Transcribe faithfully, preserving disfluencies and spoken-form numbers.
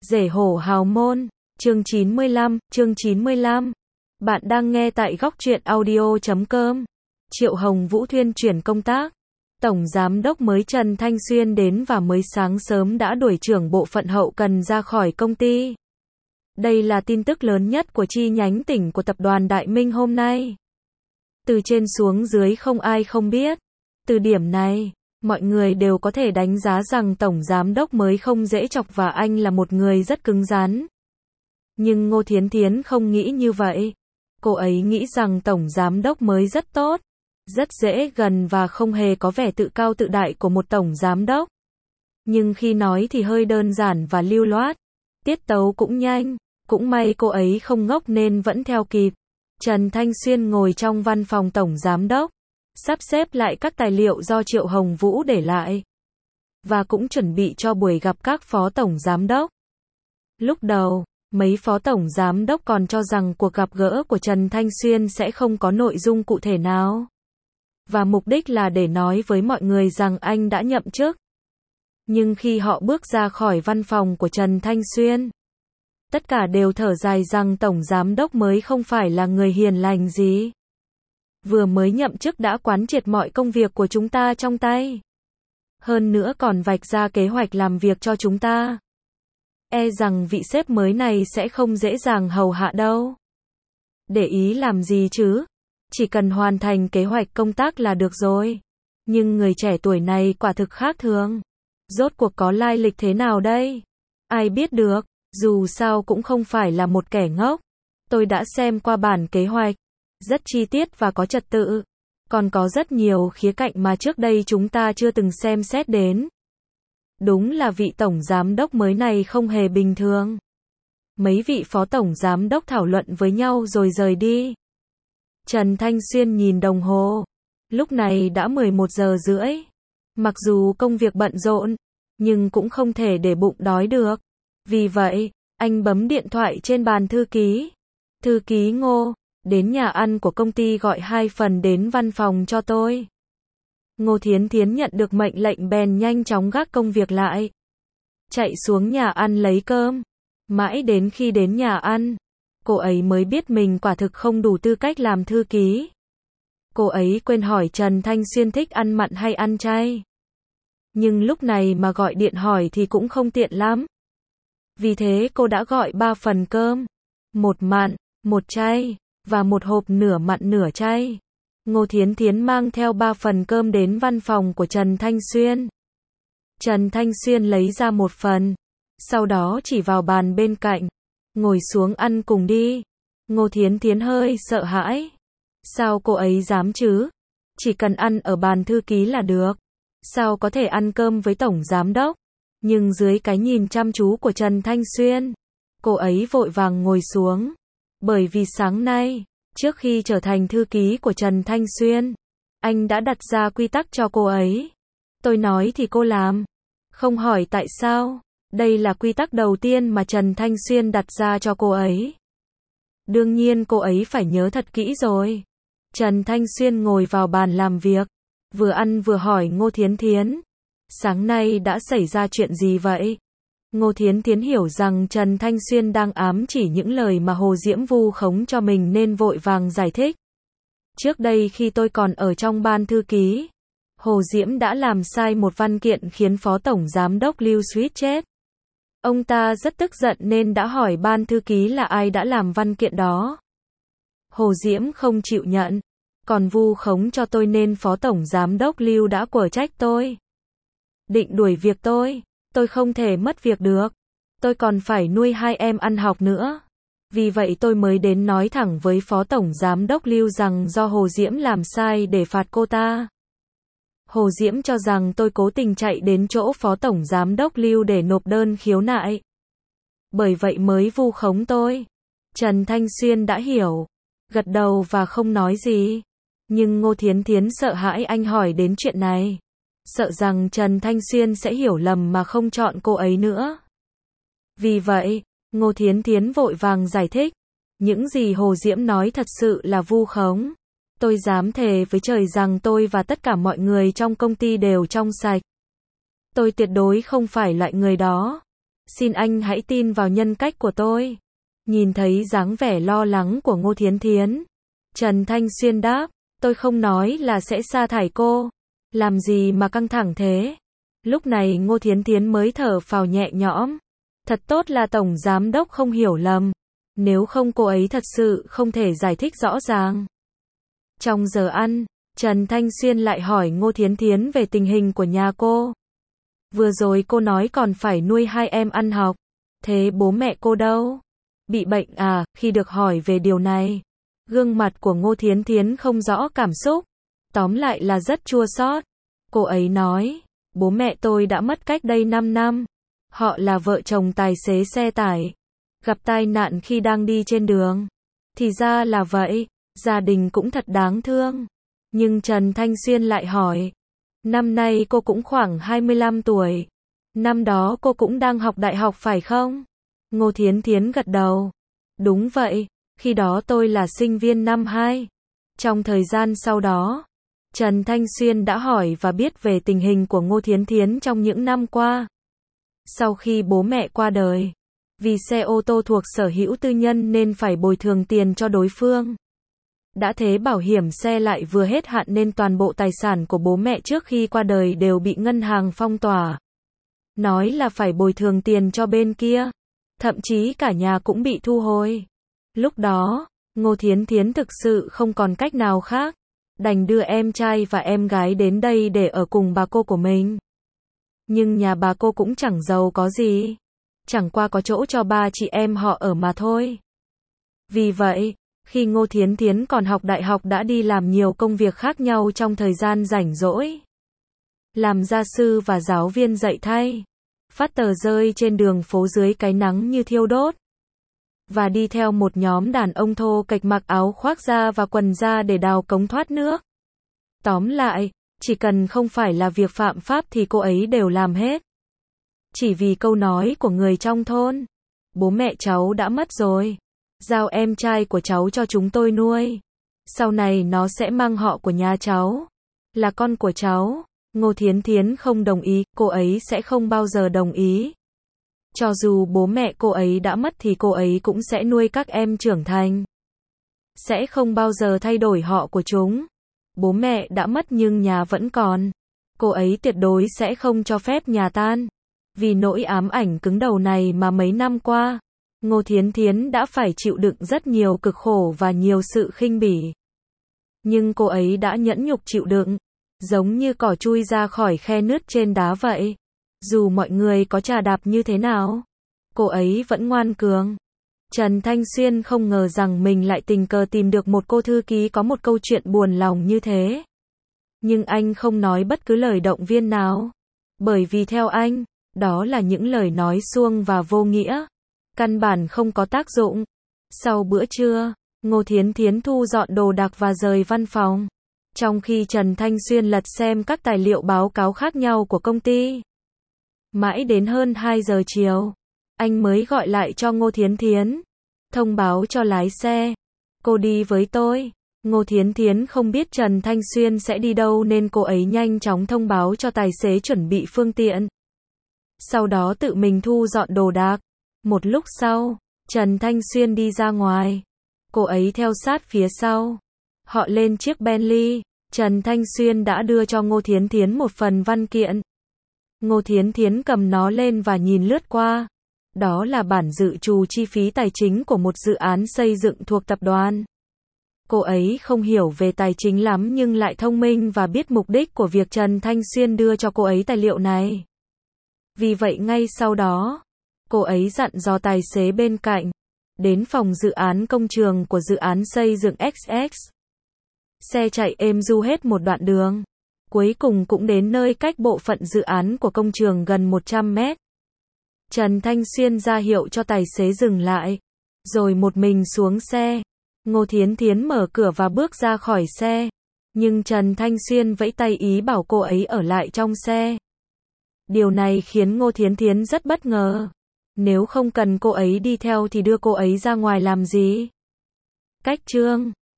Rể hổ hào môn, chương chín mươi lăm, chương chín mươi lăm. Bạn đang nghe tại góc truyện audio chấm com. Triệu Hồng Vũ thuyên chuyển công tác. Tổng Giám đốc mới Trần Thanh Xuyên đến và mới sáng sớm đã đuổi trưởng bộ phận hậu cần ra khỏi công ty. Đây là tin tức lớn nhất của chi nhánh tỉnh của tập đoàn Đại Minh hôm nay. Từ trên xuống dưới không ai không biết. Từ điểm này, mọi người đều có thể đánh giá rằng Tổng Giám đốc mới không dễ chọc và anh là một người rất cứng rắn. Nhưng Ngô Thiến Thiến không nghĩ như vậy. Cô ấy nghĩ rằng Tổng Giám đốc mới rất tốt, rất dễ gần và không hề có vẻ tự cao tự đại của một Tổng Giám đốc. Nhưng khi nói thì hơi đơn giản và lưu loát, tiết tấu cũng nhanh, cũng may cô ấy không ngốc nên vẫn theo kịp. Trần Thanh Xuyên ngồi trong văn phòng Tổng Giám đốc, sắp xếp lại các tài liệu do Triệu Hồng Vũ để lại, và cũng chuẩn bị cho buổi gặp các phó Tổng Giám đốc. Lúc đầu, mấy phó Tổng Giám đốc còn cho rằng cuộc gặp gỡ của Trần Thanh Xuyên sẽ không có nội dung cụ thể nào, và mục đích là để nói với mọi người rằng anh đã nhậm chức. Nhưng khi họ bước ra khỏi văn phòng của Trần Thanh Xuyên, tất cả đều thở dài rằng Tổng Giám đốc mới không phải là người hiền lành gì. Vừa mới nhậm chức đã quán triệt mọi công việc của chúng ta trong tay. Hơn nữa còn vạch ra kế hoạch làm việc cho chúng ta. E rằng vị sếp mới này sẽ không dễ dàng hầu hạ đâu. Để ý làm gì chứ? Chỉ cần hoàn thành kế hoạch công tác là được rồi. Nhưng người trẻ tuổi này quả thực khác thường. Rốt cuộc có lai lịch thế nào đây? Ai biết được, dù sao cũng không phải là một kẻ ngốc. Tôi đã xem qua bản kế hoạch, rất chi tiết và có trật tự. Còn có rất nhiều khía cạnh mà trước đây chúng ta chưa từng xem xét đến. Đúng là vị Tổng Giám đốc mới này không hề bình thường. Mấy vị phó Tổng Giám đốc thảo luận với nhau rồi rời đi. Trần Thanh Xuyên nhìn đồng hồ. Lúc này đã mười một giờ rưỡi. Mặc dù công việc bận rộn, nhưng cũng không thể để bụng đói được. Vì vậy, anh bấm điện thoại trên bàn thư ký. Thư ký Ngô, đến nhà ăn của công ty gọi hai phần đến văn phòng cho tôi. Ngô Thiến Thiến nhận được mệnh lệnh bèn nhanh chóng gác công việc lại, chạy xuống nhà ăn lấy cơm. Mãi đến khi đến nhà ăn, cô ấy mới biết mình quả thực không đủ tư cách làm thư ký. Cô ấy quên hỏi Trần Thanh Xuyên thích ăn mặn hay ăn chay. Nhưng lúc này mà gọi điện hỏi thì cũng không tiện lắm. Vì thế cô đã gọi ba phần cơm, một mặn, một chay, và một hộp nửa mặn nửa chay. Ngô Thiến Thiến mang theo ba phần cơm đến văn phòng của Trần Thanh Xuyên. Trần Thanh Xuyên lấy ra một phần, sau đó chỉ vào bàn bên cạnh, ngồi xuống ăn cùng đi. Ngô Thiến Thiến hơi sợ hãi. Sao cô ấy dám chứ? Chỉ cần ăn ở bàn thư ký là được. Sao có thể ăn cơm với Tổng Giám đốc? Nhưng dưới cái nhìn chăm chú của Trần Thanh Xuyên, cô ấy vội vàng ngồi xuống. Bởi vì sáng nay, trước khi trở thành thư ký của Trần Thanh Xuyên, anh đã đặt ra quy tắc cho cô ấy. Tôi nói thì cô làm. Không hỏi tại sao. Đây là quy tắc đầu tiên mà Trần Thanh Xuyên đặt ra cho cô ấy. Đương nhiên cô ấy phải nhớ thật kỹ rồi. Trần Thanh Xuyên ngồi vào bàn làm việc, vừa ăn vừa hỏi Ngô Thiến Thiến. Sáng nay đã xảy ra chuyện gì vậy? Ngô Thiến Thiến hiểu rằng Trần Thanh Xuyên đang ám chỉ những lời mà Hồ Diễm vu khống cho mình nên vội vàng giải thích. Trước đây khi tôi còn ở trong ban thư ký, Hồ Diễm đã làm sai một văn kiện khiến Phó Tổng Giám đốc Lưu suýt chết. Ông ta rất tức giận nên đã hỏi ban thư ký là ai đã làm văn kiện đó. Hồ Diễm không chịu nhận, còn vu khống cho tôi nên Phó Tổng Giám đốc Lưu đã quở trách tôi. Định đuổi việc tôi. Tôi không thể mất việc được. Tôi còn phải nuôi hai em ăn học nữa. Vì vậy tôi mới đến nói thẳng với Phó Tổng Giám đốc Lưu rằng do Hồ Diễm làm sai để phạt cô ta. Hồ Diễm cho rằng tôi cố tình chạy đến chỗ Phó Tổng Giám đốc Lưu để nộp đơn khiếu nại. Bởi vậy mới vu khống tôi. Trần Thanh Xuyên đã hiểu, gật đầu và không nói gì. Nhưng Ngô Thiến Thiến sợ hãi anh hỏi đến chuyện này. Sợ rằng Trần Thanh Xuyên sẽ hiểu lầm mà không chọn cô ấy nữa. Vì vậy, Ngô Thiến Thiến vội vàng giải thích. Những gì Hồ Diễm nói thật sự là vu khống. Tôi dám thề với trời rằng tôi và tất cả mọi người trong công ty đều trong sạch. Tôi tuyệt đối không phải loại người đó. Xin anh hãy tin vào nhân cách của tôi. Nhìn thấy dáng vẻ lo lắng của Ngô Thiến Thiến, Trần Thanh Xuyên đáp, tôi không nói là sẽ sa thải cô. Làm gì mà căng thẳng thế? Lúc này Ngô Thiến Thiến mới thở phào nhẹ nhõm. Thật tốt là Tổng Giám Đốc không hiểu lầm. Nếu không cô ấy thật sự không thể giải thích rõ ràng. Trong giờ ăn, Trần Thanh Xuyên lại hỏi Ngô Thiến Thiến về tình hình của nhà cô. Vừa rồi cô nói còn phải nuôi hai em ăn học. Thế bố mẹ cô đâu? Bị bệnh à? Khi được hỏi về điều này, gương mặt của Ngô Thiến Thiến không rõ cảm xúc. Tóm lại là rất chua xót. Cô ấy nói, bố mẹ tôi đã mất cách đây năm năm. Họ là vợ chồng tài xế xe tải. Gặp tai nạn khi đang đi trên đường. Thì ra là vậy, gia đình cũng thật đáng thương. Nhưng Trần Thanh Xuyên lại hỏi, năm nay cô cũng khoảng hai mươi lăm tuổi. Năm đó cô cũng đang học đại học phải không? Ngô Thiến Thiến gật đầu. Đúng vậy, khi đó tôi là sinh viên năm hai. Trong thời gian sau đó, Trần Thanh Xuyên đã hỏi và biết về tình hình của Ngô Thiến Thiến trong những năm qua. Sau khi bố mẹ qua đời, vì xe ô tô thuộc sở hữu tư nhân nên phải bồi thường tiền cho đối phương. Đã thế bảo hiểm xe lại vừa hết hạn nên toàn bộ tài sản của bố mẹ trước khi qua đời đều bị ngân hàng phong tỏa. Nói là phải bồi thường tiền cho bên kia. Thậm chí cả nhà cũng bị thu hồi. Lúc đó, Ngô Thiến Thiến thực sự không còn cách nào khác. Đành đưa em trai và em gái đến đây để ở cùng bà cô của mình. Nhưng nhà bà cô cũng chẳng giàu có gì. Chẳng qua có chỗ cho ba chị em họ ở mà thôi. Vì vậy, khi Ngô Thiến Thiến còn học đại học đã đi làm nhiều công việc khác nhau trong thời gian rảnh rỗi. Làm gia sư và giáo viên dạy thay. Phát tờ rơi trên đường phố dưới cái nắng như thiêu đốt. Và đi theo một nhóm đàn ông thô kệch mặc áo khoác da và quần da để đào cống thoát nước. Tóm lại, chỉ cần không phải là việc phạm pháp thì cô ấy đều làm hết. Chỉ vì câu nói của người trong thôn. Bố mẹ cháu đã mất rồi. Giao em trai của cháu cho chúng tôi nuôi. Sau này nó sẽ mang họ của nhà cháu. Là con của cháu. Ngô Thiến Thiến không đồng ý, cô ấy sẽ không bao giờ đồng ý. Cho dù bố mẹ cô ấy đã mất thì cô ấy cũng sẽ nuôi các em trưởng thành. Sẽ không bao giờ thay đổi họ của chúng. Bố mẹ đã mất nhưng nhà vẫn còn. Cô ấy tuyệt đối sẽ không cho phép nhà tan. Vì nỗi ám ảnh cứng đầu này mà mấy năm qua, Ngô Thiến Thiến đã phải chịu đựng rất nhiều cực khổ và nhiều sự khinh bỉ. Nhưng cô ấy đã nhẫn nhục chịu đựng. Giống như cỏ chui ra khỏi khe nứt trên đá vậy. Dù mọi người có chà đạp như thế nào, cô ấy vẫn ngoan cường. Trần Thanh Xuyên không ngờ rằng mình lại tình cờ tìm được một cô thư ký có một câu chuyện buồn lòng như thế. Nhưng anh không nói bất cứ lời động viên nào. Bởi vì theo anh, đó là những lời nói suông và vô nghĩa. Căn bản không có tác dụng. Sau bữa trưa, Ngô Thiến Thiến thu dọn đồ đạc và rời văn phòng. Trong khi Trần Thanh Xuyên lật xem các tài liệu báo cáo khác nhau của công ty. Mãi đến hơn hai giờ chiều, anh mới gọi lại cho Ngô Thiến Thiến. Thông báo cho lái xe. Cô đi với tôi. Ngô Thiến Thiến không biết Trần Thanh Xuyên sẽ đi đâu nên cô ấy nhanh chóng thông báo cho tài xế chuẩn bị phương tiện. Sau đó tự mình thu dọn đồ đạc. Một lúc sau, Trần Thanh Xuyên đi ra ngoài. Cô ấy theo sát phía sau. Họ lên chiếc Bentley. Trần Thanh Xuyên đã đưa cho Ngô Thiến Thiến một phần văn kiện. Ngô Thiến Thiến cầm nó lên và nhìn lướt qua. Đó là bản dự trù chi phí tài chính của một dự án xây dựng thuộc tập đoàn. Cô ấy không hiểu về tài chính lắm nhưng lại thông minh và biết mục đích của việc Trần Thanh Xuyên đưa cho cô ấy tài liệu này. Vì vậy ngay sau đó, cô ấy dặn dò tài xế bên cạnh, đến phòng dự án công trường của dự án xây dựng ích ích. Xe chạy êm du hết một đoạn đường. Cuối cùng cũng đến nơi cách bộ phận dự án của công trường gần một trăm mét. Trần Thanh Xuyên ra hiệu cho tài xế dừng lại. Rồi một mình xuống xe. Ngô Thiến Thiến mở cửa và bước ra khỏi xe. Nhưng Trần Thanh Xuyên vẫy tay ý bảo cô ấy ở lại trong xe. Điều này khiến Ngô Thiến Thiến rất bất ngờ. Nếu không cần cô ấy đi theo thì đưa cô ấy ra ngoài làm gì? Cách chương